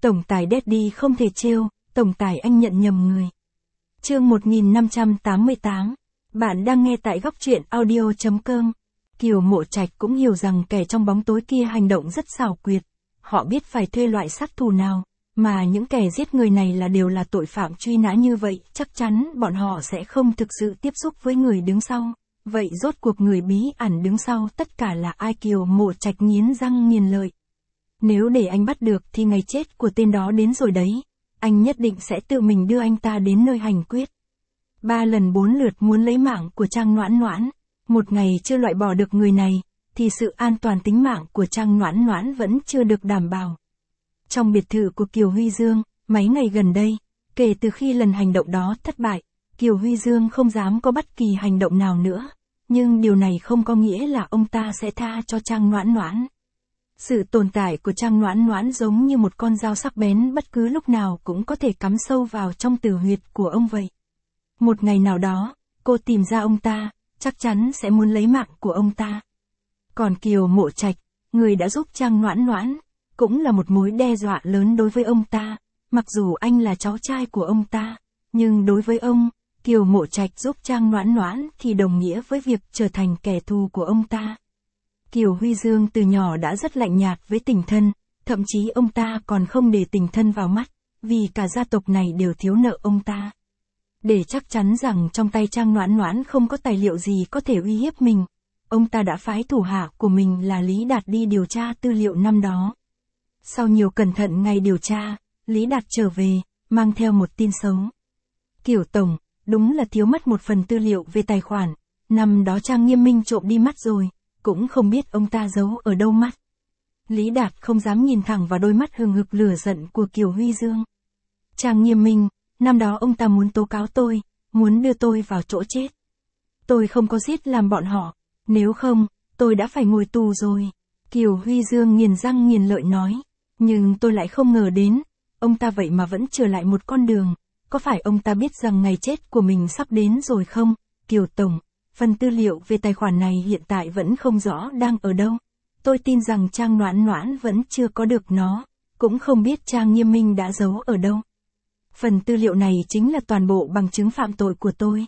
Tổng tài Daddy không thể trêu, tổng tài anh nhận nhầm người. Chương 1588. Bạn đang nghe tại góc truyện audio.com. Kiều Mộ Trạch cũng hiểu rằng kẻ trong bóng tối kia hành động rất xảo quyệt. Họ biết phải thuê loại sát thủ nào, mà những kẻ giết người này đều là tội phạm truy nã như vậy, chắc chắn bọn họ sẽ không thực sự tiếp xúc với người đứng sau. Vậy rốt cuộc người bí ẩn đứng sau tất cả là ai? Kiều Mộ Trạch nghiến răng nghiến lợi. Nếu để anh bắt được thì ngày chết của tên đó đến rồi đấy. Anh nhất định sẽ tự mình đưa anh ta đến nơi hành quyết. 3 lần 4 lượt muốn lấy mạng của Trang Noãn Noãn. Một ngày chưa loại bỏ được người này, thì sự an toàn tính mạng của Trang Noãn Noãn vẫn chưa được đảm bảo. Trong biệt thự của Kiều Huy Dương, mấy ngày gần đây, kể từ khi lần hành động đó thất bại, Kiều Huy Dương không dám có bất kỳ hành động nào nữa. Nhưng điều này không có nghĩa là ông ta sẽ tha cho Trang Noãn Noãn. Sự tồn tại của Trang Noãn Noãn giống như một con dao sắc bén, bất cứ lúc nào cũng có thể cắm sâu vào trong tử huyệt của ông vậy. Một ngày nào đó, cô tìm ra ông ta, chắc chắn sẽ muốn lấy mạng của ông ta. Còn Kiều Mộ Trạch, người đã giúp Trang Noãn Noãn, cũng là một mối đe dọa lớn đối với ông ta. Mặc dù anh là cháu trai của ông ta, nhưng đối với ông, Kiều Mộ Trạch giúp Trang Noãn Noãn thì đồng nghĩa với việc trở thành kẻ thù của ông ta. Kiều Huy Dương từ nhỏ đã rất lạnh nhạt với tình thân, thậm chí ông ta còn không để tình thân vào mắt, vì cả gia tộc này đều thiếu nợ ông ta. Để chắc chắn rằng trong tay Trang Noãn Noãn không có tài liệu gì có thể uy hiếp mình, ông ta đã phái thủ hạ của mình là Lý Đạt đi điều tra tư liệu năm đó. Sau nhiều cẩn thận ngày điều tra, Lý Đạt trở về, mang theo một tin xấu. Kiều Tổng, đúng là thiếu mất một phần tư liệu về tài khoản, năm đó Trang Nghiêm Minh trộm đi mất rồi, cũng không biết ông ta giấu ở đâu mất. Lý Đạt không dám nhìn thẳng vào đôi mắt hừng hực lửa giận của Kiều Huy Dương. Trang Nghiêm Minh, năm đó ông ta muốn tố cáo tôi, muốn đưa tôi vào chỗ chết. Tôi không có giết làm bọn họ, nếu không, tôi đã phải ngồi tù rồi. Kiều Huy Dương nghiến răng nghiến lợi nói, nhưng tôi lại không ngờ đến, ông ta vậy mà vẫn trở lại một con đường. Có phải ông ta biết rằng ngày chết của mình sắp đến rồi không? Kiều Tổng, phần tư liệu về tài khoản này hiện tại vẫn không rõ đang ở đâu. Tôi tin rằng Trang Noãn Noãn vẫn chưa có được nó, cũng không biết Trang Nghiêm Minh đã giấu ở đâu. Phần tư liệu này chính là toàn bộ bằng chứng phạm tội của tôi.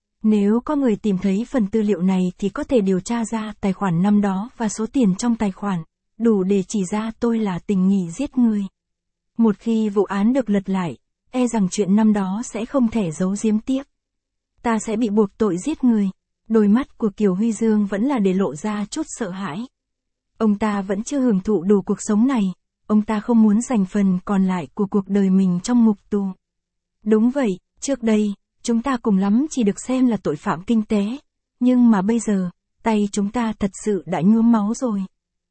Nếu có người tìm thấy phần tư liệu này thì có thể điều tra ra tài khoản năm đó và số tiền trong tài khoản, đủ để chỉ ra tôi là tình nghi giết người. Một khi vụ án được lật lại, e rằng chuyện năm đó sẽ không thể giấu giếm tiếp. Ta sẽ bị buộc tội giết người. Đôi mắt của Kiều Huy Dương vẫn là để lộ ra chút sợ hãi. Ông ta vẫn chưa hưởng thụ đủ cuộc sống này, ông ta không muốn dành phần còn lại của cuộc đời mình trong ngục tù. Đúng vậy, trước đây, chúng ta cùng lắm chỉ được xem là tội phạm kinh tế, nhưng mà bây giờ, tay chúng ta thật sự đã nhuốm máu rồi.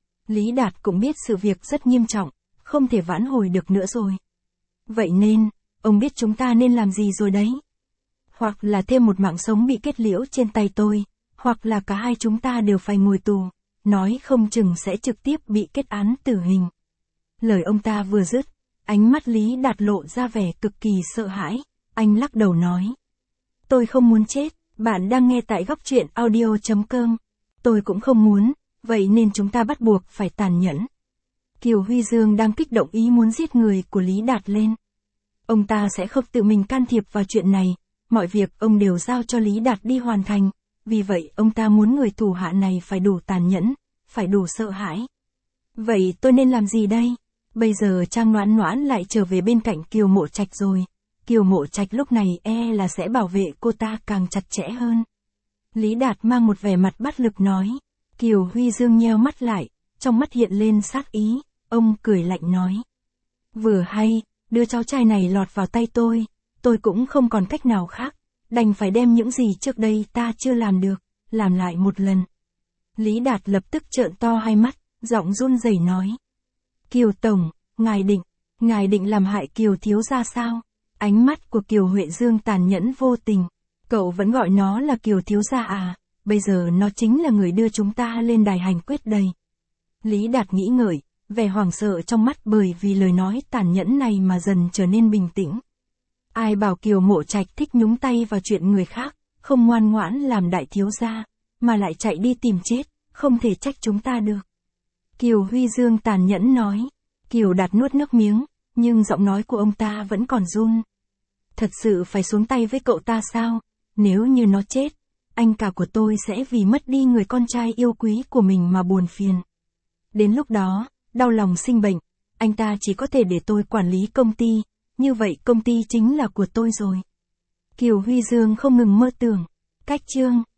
Lý Đạt cũng biết sự việc rất nghiêm trọng, không thể vãn hồi được nữa rồi. Vậy nên, ông biết chúng ta nên làm gì rồi đấy. Hoặc là thêm một mạng sống bị kết liễu trên tay tôi, hoặc là cả hai chúng ta đều phải ngồi tù, nói không chừng sẽ trực tiếp bị kết án tử hình. Lời ông ta vừa dứt, ánh mắt Lý Đạt lộ ra vẻ cực kỳ sợ hãi, anh lắc đầu nói. Tôi không muốn chết, bạn đang nghe tại góc truyện audio.com. Tôi cũng không muốn, vậy nên chúng ta bắt buộc phải tàn nhẫn. Kiều Huy Dương đang kích động ý muốn giết người của Lý Đạt lên. Ông ta sẽ không tự mình can thiệp vào chuyện này. Mọi việc ông đều giao cho Lý Đạt đi hoàn thành, vì vậy ông ta muốn người thủ hạ này phải đủ tàn nhẫn, phải đủ sợ hãi. Vậy tôi nên làm gì đây? Bây giờ Trang Noãn Noãn lại trở về bên cạnh Kiều Mộ Trạch rồi. Kiều Mộ Trạch lúc này e là sẽ bảo vệ cô ta càng chặt chẽ hơn. Lý Đạt mang một vẻ mặt bất lực nói. Kiều Huy Dương nheo mắt lại, trong mắt hiện lên sát ý, ông cười lạnh nói. Vừa hay, đưa cháu trai này lọt vào tay tôi cũng không còn cách nào khác, đành phải đem những gì trước đây ta chưa làm được, làm lại một lần. Lý Đạt lập tức trợn to hai mắt, giọng run rẩy nói. Kiều Tổng, ngài định làm hại Kiều thiếu gia sao? Ánh mắt của Kiều Huệ Dương tàn nhẫn vô tình. Cậu vẫn gọi nó là Kiều thiếu gia à? Bây giờ nó chính là người đưa chúng ta lên đài hành quyết đây. Lý Đạt nghĩ ngợi, vẻ hoảng sợ trong mắt bởi vì lời nói tàn nhẫn này mà dần trở nên bình tĩnh. Ai bảo Kiều Mộ Trạch thích nhúng tay vào chuyện người khác, không ngoan ngoãn làm đại thiếu gia, mà lại chạy đi tìm chết, không thể trách chúng ta được. Kiều Huy Dương tàn nhẫn nói. Kiều Đạt nuốt nước miếng, Nhưng giọng nói của ông ta vẫn còn run. Thật sự phải xuống tay với cậu ta sao? Nếu như nó chết, anh cả của tôi sẽ vì mất đi người con trai yêu quý của mình mà buồn phiền. Đến lúc đó, đau lòng sinh bệnh, anh ta chỉ có thể để tôi quản lý công ty, như vậy công ty chính là của tôi rồi. Kiều Huy Dương không ngừng mơ tưởng. Cách chương